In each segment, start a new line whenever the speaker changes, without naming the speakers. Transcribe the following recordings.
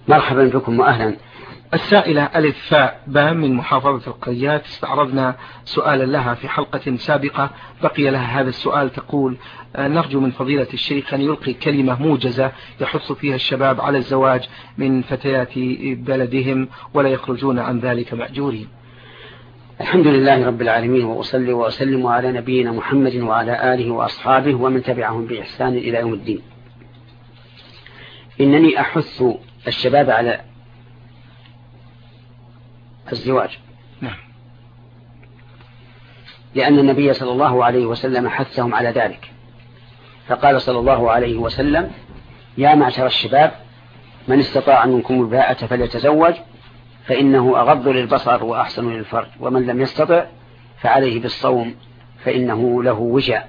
مرحبا بكم وأهلا.
السائلة ألف فاء باء من محافظة القريات استعرضنا سؤالا لها في حلقة سابقة بقي لها هذا السؤال. تقول: نرجو من فضيلة الشيخ أن يلقي كلمة موجزة يحث فيها الشباب على الزواج من فتيات بلدهم ولا يخرجون عن ذلك مأجورين.
الحمد لله رب العالمين، وأصلي وأسلم على نبينا محمد وعلى آله وأصحابه ومن تبعهم بإحسان إلى يوم الدين. إنني أحث الشباب على الزواج، لأن النبي صلى الله عليه وسلم حثهم على ذلك، فقال صلى الله عليه وسلم: يا معشر الشباب من استطاع منكم الباءة فليتزوج فإنه أغض للبصر وأحسن للفرج، ومن لم يستطع فعليه بالصوم فإنه له وجاء.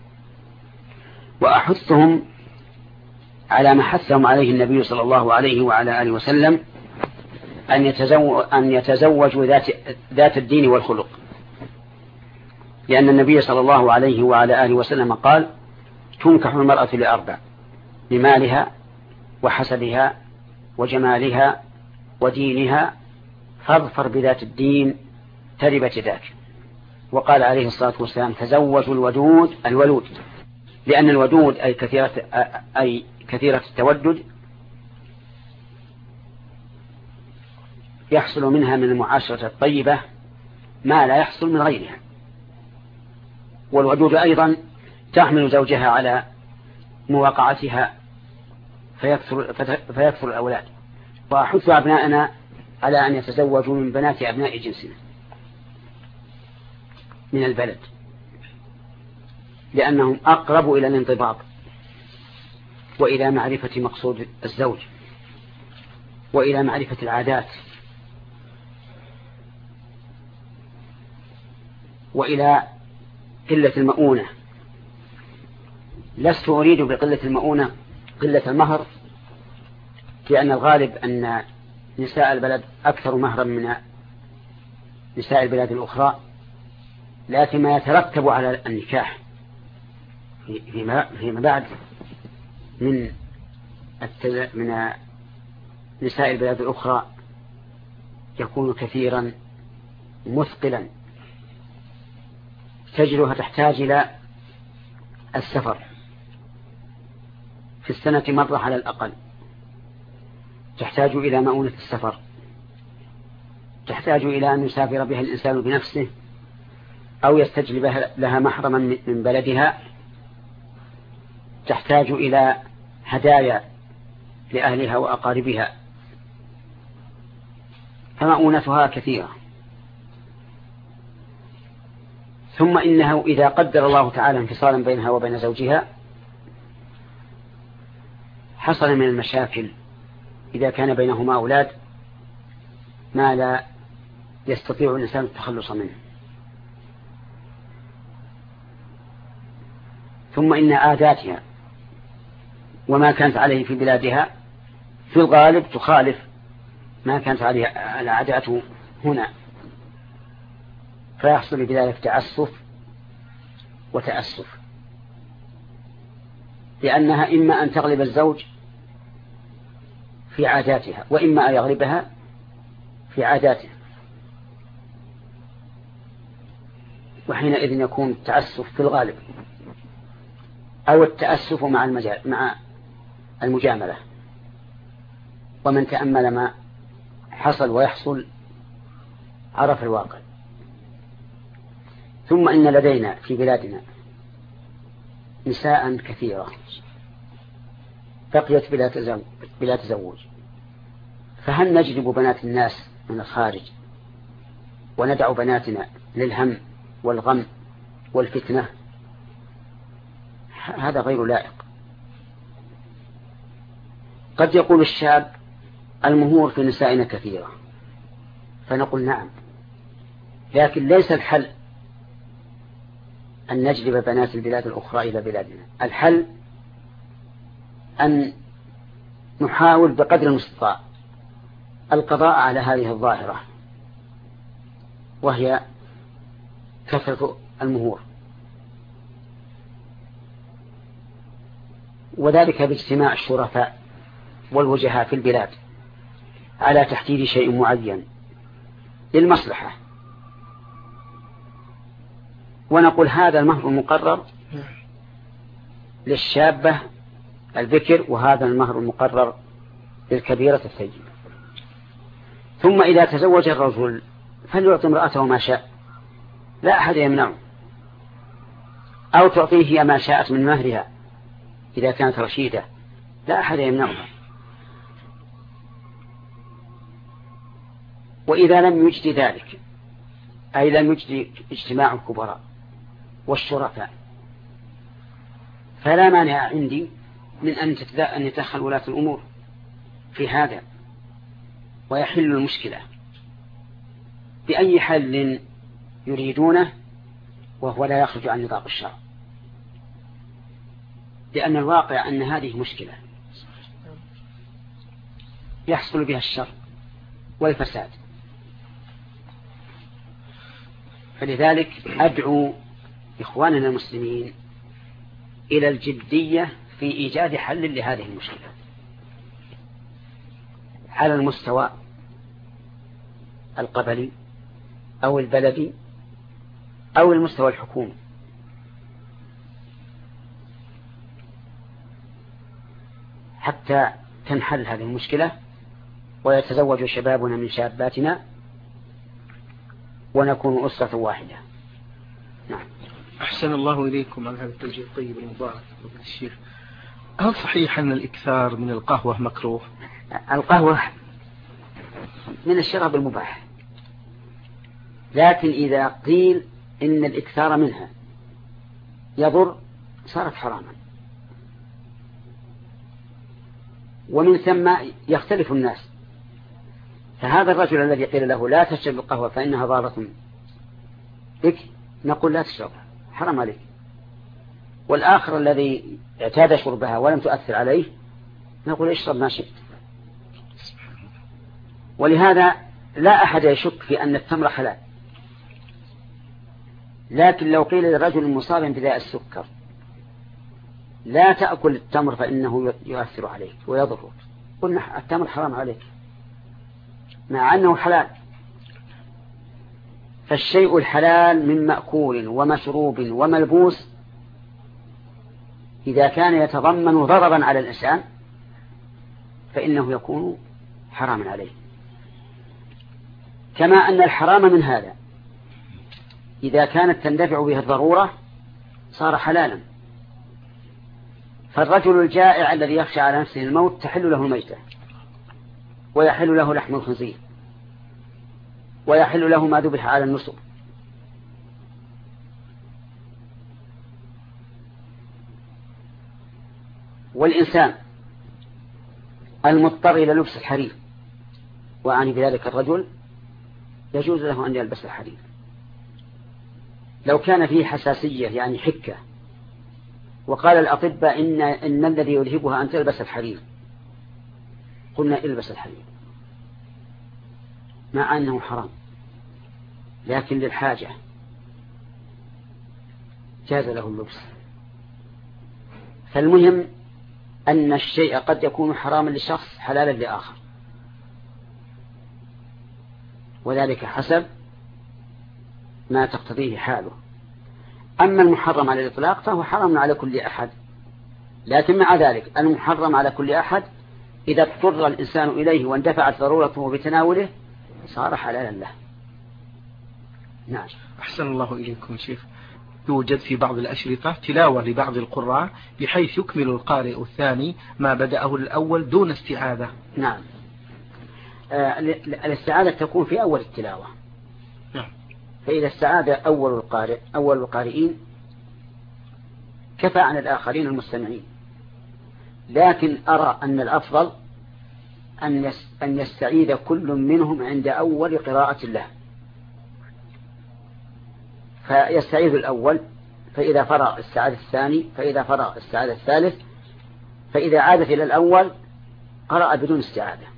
وأحثهم على ما حثهم عليه النبي صلى الله عليه وعلى آله وسلم أن يتزوجوا ذات الدين والخلق، لأن النبي صلى الله عليه وعلى آله وسلم قال: تنكح المرأة لأربع: لمالها وحسبها وجمالها ودينها، فاظفر بذات الدين تربت ذاك. وقال عليه الصلاة والسلام: تزوجوا الولود، لأن الودود أي كثيرة التودد يحصل منها من المعاشرة الطيبة ما لا يحصل من غيرها. والودود أيضا تحمل زوجها على مواقعتها فيكثر الأولاد. وأحث أبناءنا على أن يتزوجوا من بنات أبناء جنسنا من البلد، لأنهم أقرب إلى الانضباط وإلى معرفة مقصود الزوج وإلى معرفة العادات وإلى قلة المؤونة. لست أريد بقلة المؤونة قلة المهر، لأن الغالب أن نساء البلد أكثر مهرا من نساء البلاد الأخرى، لكن ما يترتب على النكاح فيما بعد من نساء البلاد الأخرى يكون كثيرا مثقلا، تجدها تحتاج إلى السفر في السنة مرة على الأقل، تحتاج إلى مؤونة السفر، تحتاج إلى أن يسافر بها الإنسان بنفسه أو يستجلب لها محرما من بلدها، تحتاج إلى هدايا لأهلها وأقاربها، فمؤونتها كثيرة. ثم إنه إذا قدر الله تعالى انفصالا بينها وبين زوجها حصل من المشاكل إذا كان بينهما أولاد ما لا يستطيع الإنسان التخلص منه. ثم إن عاداتها وما كانت عليه في بلادها في الغالب تخالف ما كانت عليه عاداته هنا، فيحصل بذلك تعسف وتأسف، لأنها إما أن تغلب الزوج في عاداتها وإما أن يغلبها في عاداته، وحينئذ يكون التأسف في الغالب أو التأسف مع المجاملة. ومن تأمل ما حصل ويحصل عرف الواقع. ثم إن لدينا في بلادنا نساء كثيرة بقيت بلا تزوج، فهل نجلب بنات الناس من الخارج وندع بناتنا للهم والغم والفتنة؟ هذا غير لائق. قد يقول الشاب: المهور في نسائنا كثيرة، فنقول نعم، لكن ليس الحل أن نجلب بنات البلاد الأخرى إلى بلادنا. الحل أن نحاول بقدر المستطاع القضاء على هذه الظاهرة، وهي كثرة المهور، وذلك باجتماع الشرفاء والوجهاء في البلاد على تحديد شيء معين للمصلحة، ونقول هذا المهر المقرر للشابة البكر، وهذا المهر المقرر للكبيرة الثيبة. ثم إذا تزوج الرجل فليعطي امرأته ما شاء، لا أحد يمنعه، أو تعطيه هي ما شاءت من مهرها إذا كانت رشيدة، لا أحد يمنعها. وإذا لم يجد ذلك، أي لم يجد اجتماع الكبراء والشركاء، فلا مانع عندي من أن يتدخل ولاة الأمور في هذا ويحل المشكلة بأي حل يريدونه، وهو لا يخرج عن نطاق الشرع، لأن الواقع أن هذه مشكلة يحصل بها الشر والفساد. فلذلك أدعو إخواننا المسلمين إلى الجدية في إيجاد حل لهذه المشكلة على المستوى القبلي أو البلدي أو المستوى الحكومي، حتى تنحل هذه المشكلة ويتزوج شبابنا من شاباتنا ونكون أسرة واحدة. نعم.
أحسن الله إليكم على هذا التوجيه الطيب المبارك فضيلة الشيخ. هل صحيح أن الإكثار من القهوة مكروه؟
القهوة من الشراب المباح، لكن إذا قيل إن الإكثار منها يضر صارت حراما، ومن ثم يختلف الناس. فهذا الرجل الذي قيل له لا تشرب القهوة فإنها ضارة بك، نقول لا تشربها حرام عليك. والآخر الذي اعتاد شربها ولم تؤثر عليه نقول اشرب ما شئت. ولهذا لا أحد يشك في أن التمر حلال، لكن لو قيل للرجل مصاب بداء السكر لا تأكل التمر فإنه يؤثر عليك ويضرك، قلنا التمر حرام عليك مع أنه حلال. فالشيء الحلال من مأكول ومشروب وملبوس إذا كان يتضمن ضررا على الإنسان فإنه يكون حراما عليه، كما أن الحرام من هذا إذا كانت تندفع به الضرورة صار حلالا. فالرجل الجائع الذي يخشى على نفسه الموت تحل له الميتة، ويحل له لحم الخنزير، ويحل له ما ذبح على النصب. والإنسان المضطر إلى لبس الحرير، وأعني بذلك الرجل، يجوز له أن يلبس الحرير لو كان فيه حساسية يعني حكة، وقال الأطباء إن الذي يذهبها أن تلبس الحرير، قلنا البس الحرير مع أنه حرام، لكن للحاجة جاز له اللبس. فالمهم أن الشيء قد يكون حراما لشخص حلالا لآخر، وذلك حسب ما تقتضيه حاله. أما المحرم على الإطلاق فهو حرام على كل أحد، لكن مع ذلك المحرم على كل أحد إذا اضطر الإنسان إليه واندفعت ضرورته بتناوله صار حلالا له. نعم.
أحسن الله إليكم شيخ. يوجد في بعض الأشرطة تلاوة لبعض القراء بحيث يكمل القارئ الثاني ما بدأه الأول دون استعاذة.
نعم. الاستعاذة تكون في أول التلاوة.
نعم.
فإذا استعاذ أول القارئين كفى عن الآخرين المستمعين، لكن أرى أن الأفضل أن يستعيذ كل منهم عند أول قراءة له، فيستعيذ الأول، فإذا فرغ استعاذ الثاني، فإذا فرغ استعاذ الثالث، فإذا عادت إلى الأول قرأ بدون استعاذة.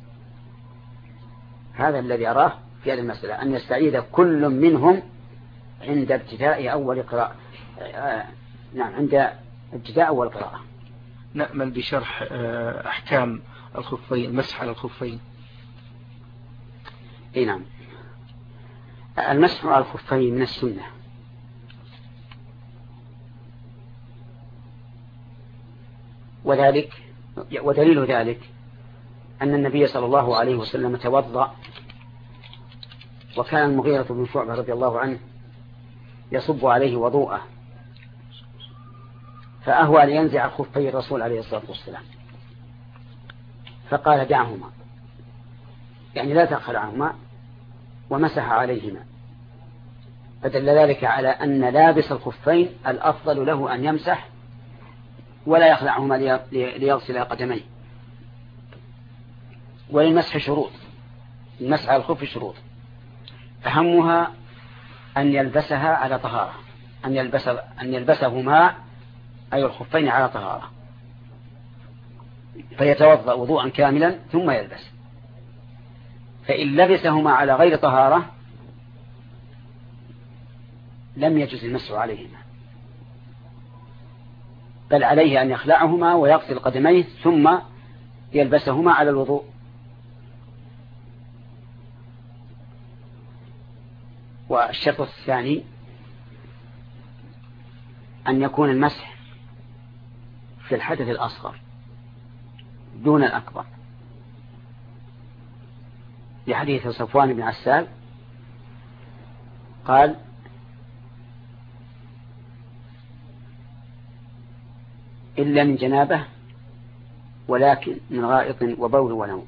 هذا الذي أراه في هذه المسألة، أن يستعيذ كل منهم عند ابتداء أول قراءة. نعم، عند ابتداء أول قراءة.
نأمل بشرح أحكام الخفين، المسح على الخفين.
اي نعم. المسح على الخفين من السنة، وذلك ودليل ذلك أن النبي صلى الله عليه وسلم توضأ، وكان المغيرة بن شعبة رضي الله عنه يصب عليه وضوءه، فأهوى لينزع خفي الرسول عليه الصلاة والسلام، فقال دعهما، يعني لا تخلعهما، ومسح عليهما، فدل ذلك على أن لابس الخفين الأفضل له أن يمسح ولا يخلعهما ليغسل قدميه. وللمسح شروط، المسح على الخف شروط، أهمها أن يلبسها على طهارة، أن يلبسهما أي الخفين على طهارة، فيتوضأ وضوءا كاملا ثم يلبس. فإن لبسهما على غير طهارة لم يجوز المسح عليهما، بل عليه أن يخلعهما ويغسل قدميه ثم يلبسهما على الوضوء. والشرط الثاني أن يكون المسح في الحدث الأصغر دون الأكبر، لحديث صفوان بن عسال قال إلا من جنابه ولكن من غائط وبول ونوم،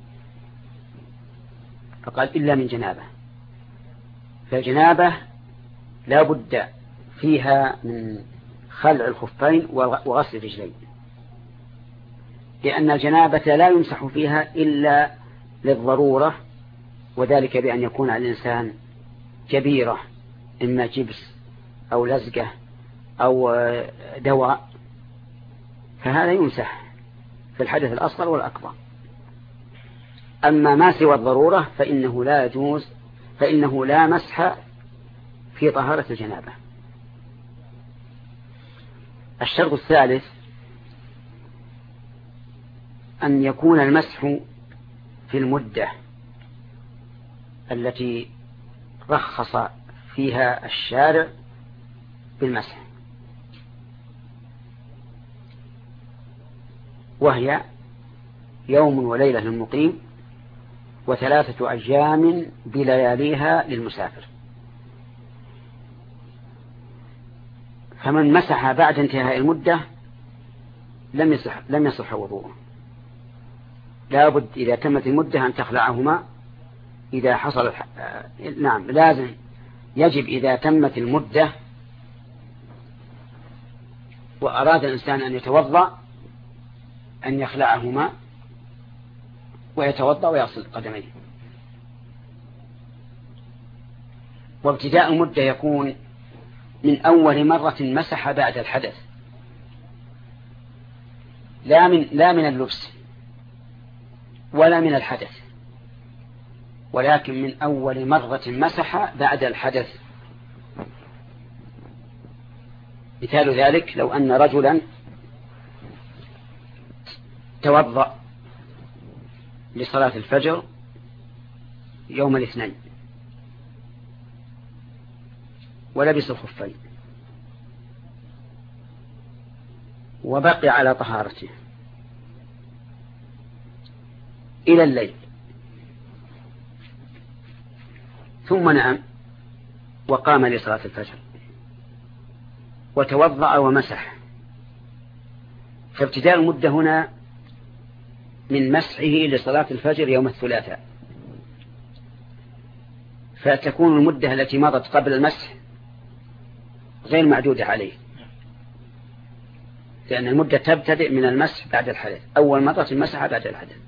فقال إلا من جنابه، فالجنابة لا بد فيها من خلع الخفين وغسل الرجلين، لأن الجنابة لا يمسح فيها إلا للضرورة، وذلك بأن يكون على الإنسان جبيرة، إما جبس أو لزقة أو دواء، فهذا يمسح في الحدث الأصغر والأكبر. أما ما سوى الضرورة فإنه لا يجوز، فإنه لا مسح في طهارة الجنابة. الشرط الثالث أن يكون المسح في المدة التي رخص فيها الشارع بالمسح، وهي يوم وليلة للمقيم، و3 أيام بلياليها للمسافر. فمن مسح بعد انتهاء المدة لم يصح وضوءه، لا بد إذا تمت المدة أن تخلعهما إذا حصل نعم لازم يجب إذا تمت المدة وأراد الإنسان أن يتوضأ أن يخلعهما ويتوضأ ويغسل قدميه. وابتداء المدة يكون من أول مرة مسح بعد الحدث، لا من اللبس ولا من الحدث، ولكن من أول مرة مسح بعد الحدث. مثال ذلك لو أن رجلا توضأ لصلاة الفجر يوم الاثنين ولبس الخفين وبقي على طهارته إلى الليل، ثم نام وقام لصلاة الفجر وتوضأ ومسح، فابتداء المدة هنا من مسحه لصلاة الفجر يوم الثلاثاء، فتكون المدة التي مضت قبل المسح غير معدودة عليه، لأن المدة تبتدئ من المسح بعد الحدث، أول مرة المسح بعد الحدث.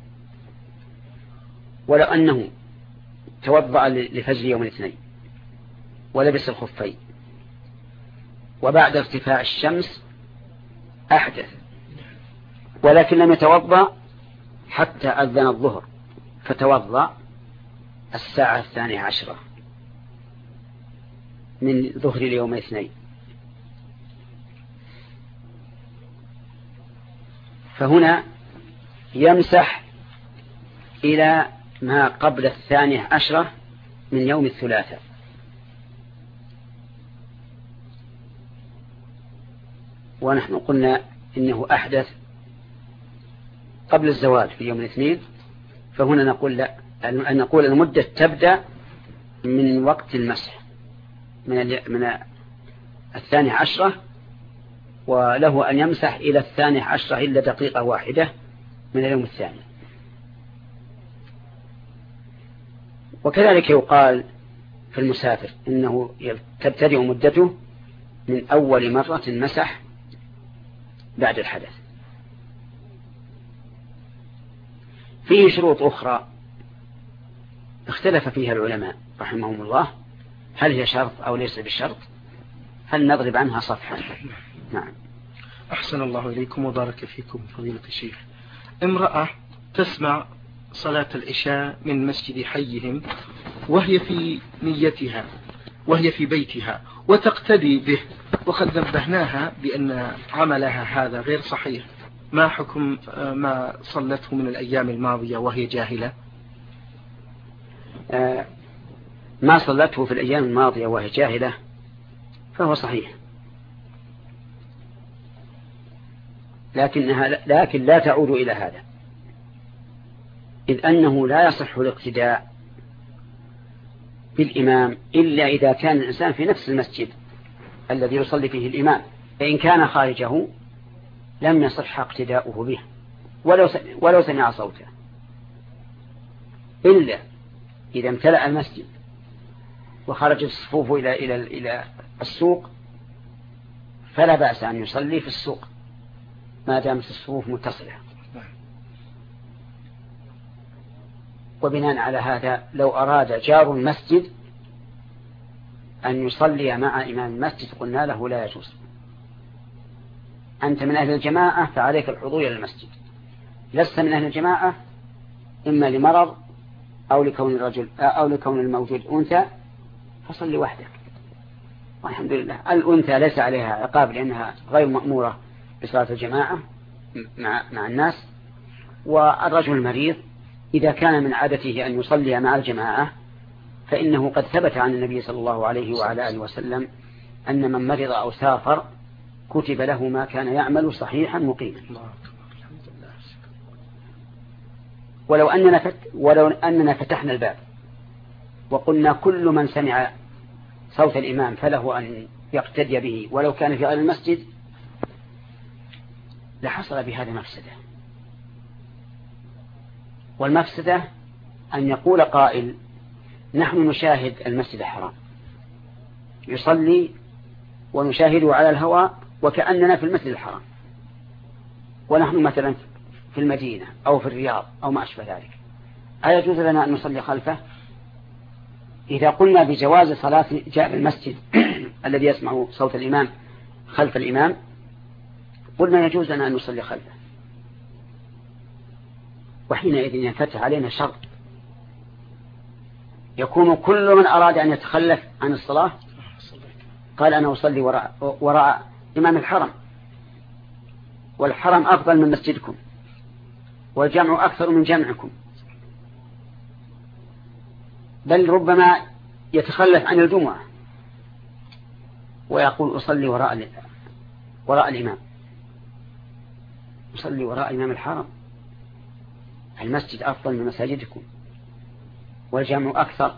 ولو أنه توضأ لفجر يوم الاثنين ولبس الخفين وبعد ارتفاع الشمس أحدث، ولكن لم يتوضأ حتى أذن الظهر، فتوضأ الساعة 12 من ظهر اليوم الاثنين، فهنا يمسح إلى ما قبل 12 من يوم الثلاثاء. ونحن قلنا إنه أحدث قبل الزوال في يوم الاثنين، فهنا نقول لا، أن نقول المدة تبدأ من وقت المسح من 12، وله أن يمسح إلى 12 إلا دقيقة واحدة من اليوم الثاني. وكذلك يقال في المسافر إنه تبتدئ مدته من أول مرة مسح بعد الحدث. فيه شروط أخرى اختلف فيها العلماء رحمهم الله، هل هي شرط أو ليس بشرط؟ هل نضرب عنها صفحة؟ نعم.
أحسن الله إليكم وبارك فيكم فضيلة الشيخ. امرأة تسمع صلاة العشاء من مسجد حيهم وهي في نيتها وهي في بيتها وتقتدي به، وقد نبهناها بأن عملها هذا غير صحيح، ما حكم ما صلته من الأيام الماضية وهي جاهلة؟
ما صلته في الأيام الماضية وهي جاهلة فهو صحيح، لكن لا تعود إلى هذا، إذ أنه لا يصح الاقتداء بالإمام إلا إذا كان الإنسان في نفس المسجد الذي يصلي فيه الإمام، فإن كان خارجه لم يصح اقتداؤه به ولو سمع صوته، إلا إذا امتلأ المسجد وخرج الصفوف إلى السوق فلا بأس أن يصلي في السوق ما دامت الصفوف متصلة. وبناء على هذا لو أراد جار المسجد أن يصلي مع إمام المسجد قلنا له لا يجوز، أنت من أهل الجماعة فعليك الحضور إلى المسجد، لست من أهل الجماعة إما لمرض أو لكون الرجل أو لكون الموجود أنثى فصلي وحدك، والحمد لله. الأنثى ليس عليها عقاب لأنها غير مأمورة بصلاة الجماعة مع الناس، والرجل المريض إذا كان من عادته أن يصلي مع الجماعة فإنه قد ثبت عن النبي صلى الله عليه وعلى آله وسلم أن من مرض أو سافر كتب له ما كان يعمل صحيحا مقيما. ولو أننا فتحنا الباب وقلنا كل من سمع صوت الإمام فله أن يقتدي به ولو كان في غير المسجد لحصل بهذا مفسدة، والمفسدة أن يقول قائل نحن نشاهد المسجد الحرام يصلي ونشاهده على الهواء وكأننا في المسجد الحرام، ونحن مثلا في المدينة أو في الرياض أو ما أشبه ذلك، أيجوز لنا أن نصلي خلفه؟ إذا قلنا بجواز صلاة جاء المسجد الذي يسمع صوت الإمام خلف الإمام قلنا يجوز لنا أن نصلي خلفه، وحينئذ ينفتح علينا شرط، يكون كل من أراد أن يتخلف عن الصلاة قال أنا أصلي وراء إمام الحرم، والحرم أفضل من مسجدكم والجمع أكثر من جمعكم، بل ربما يتخلف عن الجمعة ويقول أصلي وراء الإمام، أصلي وراء إمام الحرم، المسجد أفضل من مساجدكم والجمع أكثر.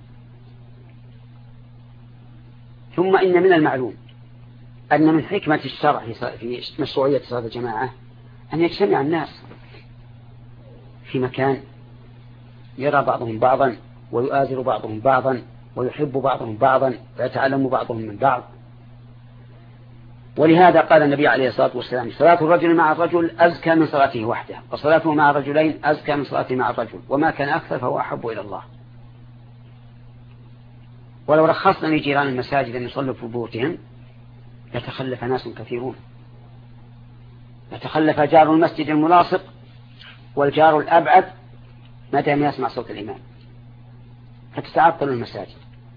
ثم إن من المعلوم أن من حكمة الشرع في مشروعية صلاة الجماعة أن يجتمع الناس في مكان يرى بعضهم بعضا ويؤازر بعضهم بعضا ويحب بعضهم بعضا ويتعلم بعضهم من بعض. ولهذا قال النبي عليه الصلاة والسلام صلاة الرجل مع الرجل أزكى من صلاته وحده، وصلاته مع الرجلين أزكى من صلاته مع الرجل، وما كان أكثر فهو أحب إلى الله. ولو رخصنا لجيران المساجد أن يصلوا في بيوتهم يتخلف ناس كثيرون، يتخلف جار المسجد الملاصق والجار الأبعد ما دام يسمع صوت الإمام فتتعطل المساجد.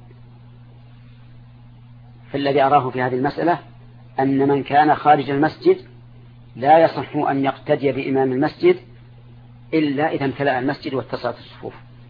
فالذي أراه في هذه المسألة أن من كان خارج المسجد لا يصح أن يقتدي بإمام المسجد إلا إذا امتلأ المسجد واتصلت الصفوف.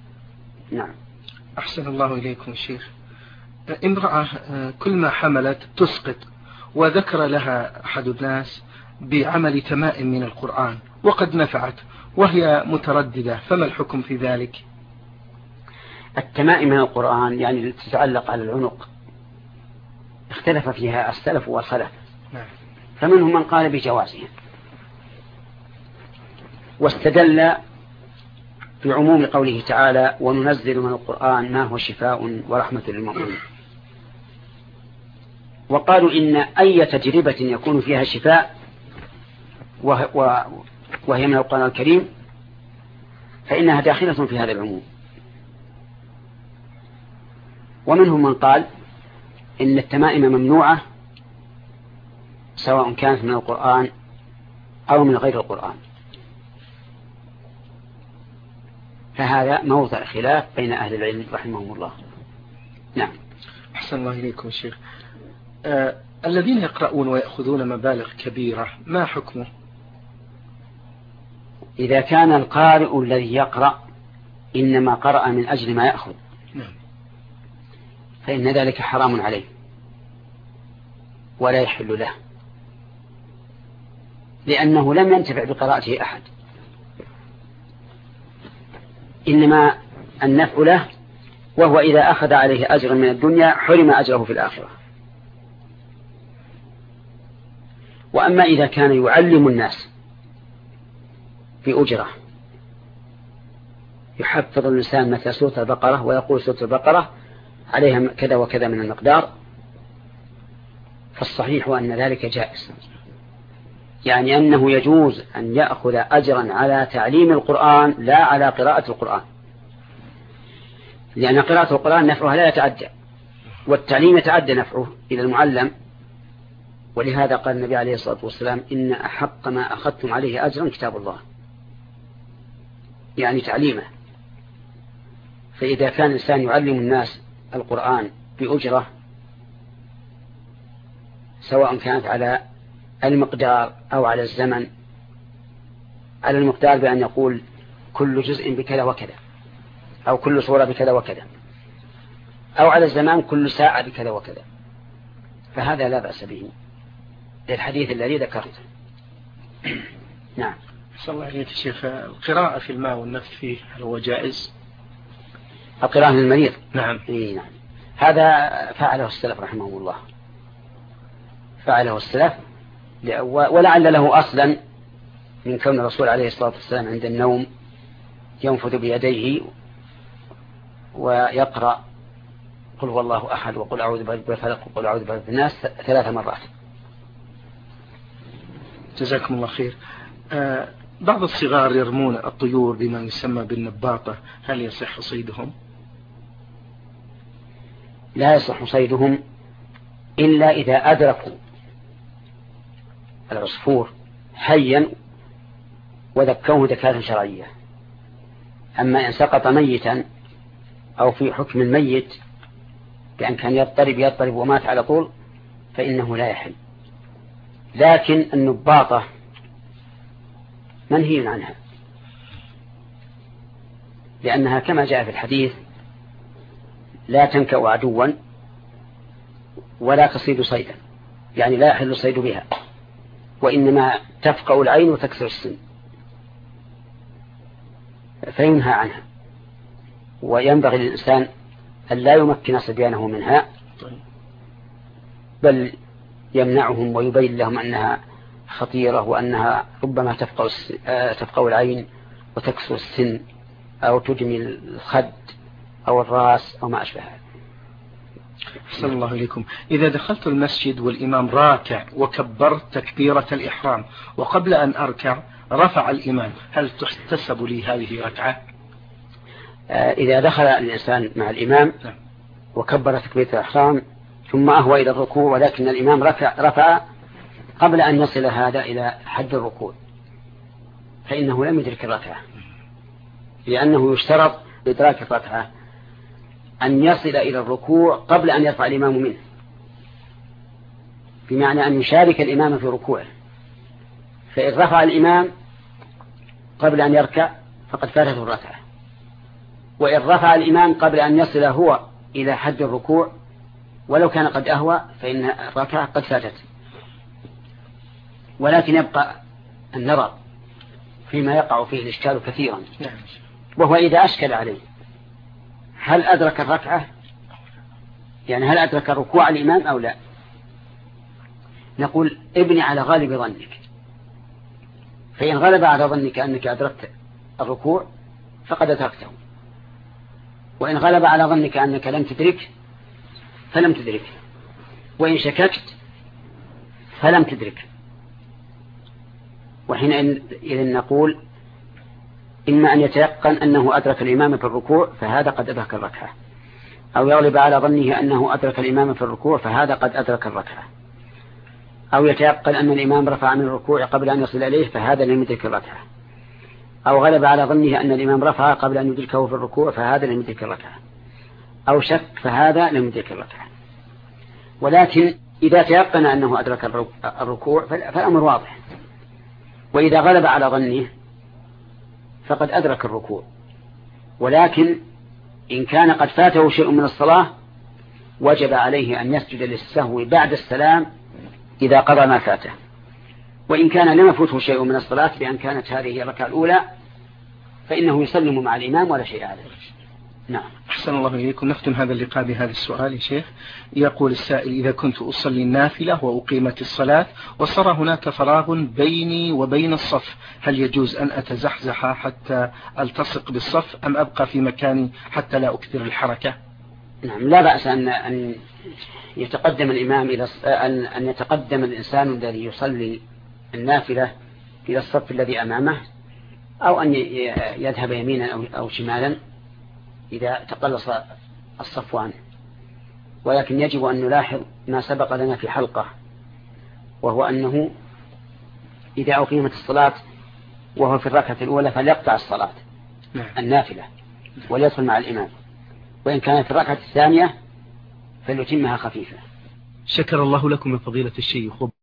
نعم.
أحسن الله إليكم شيخ. امرأة كل ما حملت تسقط، وذكر لها أحد الناس بعمل تمائم من القرآن وقد نفعت وهي مترددة، فما الحكم في ذلك؟
التمائم من القرآن يعني التي تتعلق على العنق اختلف فيها السلف والخلف، فمنهم من قال بجوازها واستدل بعموم قوله تعالى وننزل من القرآن ما هو شفاء ورحمة للمؤمنين، وقالوا إن أي تجربة يكون فيها شفاء وهي من القرآن الكريم فإنها داخلة في هذا العموم. ومنهم من قال إن التمائم ممنوعة سواء كانت من القرآن أو من غير القرآن، فهذا موضع خلاف بين أهل العلم رحمهم الله. نعم.
أحسن الله إليكم شيخ. الذين يقرؤون ويأخذون مبالغ كبيرة ما حكمه؟
إذا كان القارئ الذي يقرأ إنما قرأ من أجل ما يأخذ فإن ذلك حرام عليه ولا يحل له، لأنه لم ينتفع بقراءته أحد، إنما النفع له، وهو إذا أخذ عليه أجرا من الدنيا حرم أجره في الآخرة. وأما إذا كان يعلم الناس بأجرة، يحفظ الإنسان مثل سورة البقرة ويقول سورة البقرة عليها كذا وكذا من المقدار، فالصحيح أن ذلك جائز، يعني أنه يجوز أن يأخذ أجرا على تعليم القرآن لا على قراءة القرآن، لأن قراءة القرآن نفعها لا يتعدى، والتعليم يتعدى نفعه إلى المعلم. ولهذا قال النبي عليه الصلاة والسلام إن أحق ما أخذتم عليه أجرا كتاب الله، يعني تعليمه. فإذا كان الإنسان يعلم الناس القرآن بأجرة سواء كانت على المقدار أو على الزمن، على المقدار بأن يقول كل جزء بكذا وكذا أو كل صورة بكذا وكذا، أو على الزمان كل ساعة بكذا وكذا، فهذا لا بأس به للحديث الذي ذكرته. نعم.
صلى الله عليه الشيخ. القراءة في الماء والنفث فيه هل هو جائز؟
القراءة للمريض؟
نعم.
نعم. هذا فعله السلف رحمه الله، فعله السلف، ولعل له أصلا من كون الرسول عليه الصلاة والسلام عند النوم ينفذ بيديه ويقرأ قل هو الله أحد وقل أعوذ برب الفلق وقل أعوذ برب الناس 3 مرات.
جزاكم الله خير. بعض الصغار يرمون الطيور بما يسمى بالنباطة، هل يصح صيدهم؟
لا يصح صيدهم إلا إذا أدركوا العصفور حيا وذكوه ذكاة شرعية. أما إن سقط ميتا أو في حكم الميت بأن كان يضطرب ومات على طول فإنه لا يحل. لكن النباطة منهي عنها، لأنها كما جاء في الحديث لا تنكأ عدوا ولا تصيد صيدا، يعني لا يحل الصيد بها، وإنما تفقأ العين وتكسر السن، فينهى عنها. وينبغي للإنسان أن لا يمكن صبيانه منها، بل يمنعهم ويبين لهم أنها خطيرة وأنها ربما تفقأ العين وتكسر السن أو تدمي الخد أو الرأس أو ما أشبه هذا.
أحسن الله إليكم. إذا دخلت المسجد والإمام راكع وكبرت تكبيرة الإحرام وقبل أن أركع رفع الإمام، هل تحتسب لي هذه ركعة؟
إذا دخل الإنسان مع الإمام وكبر تكبيرة الإحرام ثم أهوى إلى الركوع ولكن الإمام رفع قبل أن يصل هذا إلى حد الركوع فإنه لم يدرك الركعة، لأنه يشترط لإدراك الركعة أن يصل إلى الركوع قبل أن يرفع الإمام منه، بمعنى أن يشارك الإمام في ركوعه. فإن رفع الإمام قبل أن يركع فقد فاتته الركعة، وإن رفع الإمام قبل أن يصل هو إلى حد الركوع ولو كان قد أهوى فإن الركعة قد فاتت. ولكن يبقى النظر فيما يقع فيه الإشكال كثيرا، وهو إذا أشكل عليه هل أدرك الركعة، يعني هل أدرك الركوع الإمام أو لا؟ نقول ابني على غالب ظنك، فإن غلب على ظنك أنك أدركت الركوع فقد أدركته، وإن غلب على ظنك أنك لم تدرك فلم تدرك، وإن شككت فلم تدرك. وحينئذ نقول إما أن يتيقن أنه أدرك الإمام في الركوع فهذا قد أدرك الركعة، أو يغلب على ظنه أنه أدرك الإمام في الركوع فهذا قد أدرك الركعة، أو يتيقن أن الإمام رفع من الركوع قبل أن يصل إليه فهذا لم يدرك الركعة، أو غلب على ظنه أن الإمام رفع قبل أن يدركه في الركوع فهذا لم يدرك الركعة، أو شك فهذا لم يدرك الركعة. ولكن إذا تيقن أنه أدرك الركوع فالأمر واضح، وإذا غلب على ظنه فقد أدرك الركوع، ولكن إن كان قد فاته شيء من الصلاة وجب عليه أن يسجد للسهو بعد السلام إذا قضى ما فاته، وإن كان لم يفوته شيء من الصلاة بأن كانت هذه الركعة الأولى فإنه يسلم مع الإمام ولا شيء عليه. نعم.
أحسن الله إليكم. نختم هذا اللقاء بهذا السؤال يا شيخ. يقول السائل: إذا كنت أصلي النافلة وأقيمت الصلاة وصار هناك فراغ بيني وبين الصف، هل يجوز أن أتزحزح حتى ألتصق بالصف أم أبقى في مكاني حتى لا أكثر الحركة؟
نعم، لا بأس أن يتقدم الإمام أن يتقدم الإنسان الذي يصلي النافلة إلى الصف الذي أمامه، أو أن يذهب يمينا أو شمالا إذا تقلص الصف عنه. ولكن يجب أن نلاحظ ما سبق لنا في حلقة، وهو أنه إذا أقيمت الصلاة وهو في الركعة الأولى فليقطع الصلاة النافلة وليدخل مع الإمام، وإن كانت في الركعة الثانية فليتمها خفيفة.
شكر الله لكم من فضيلة الشيخ.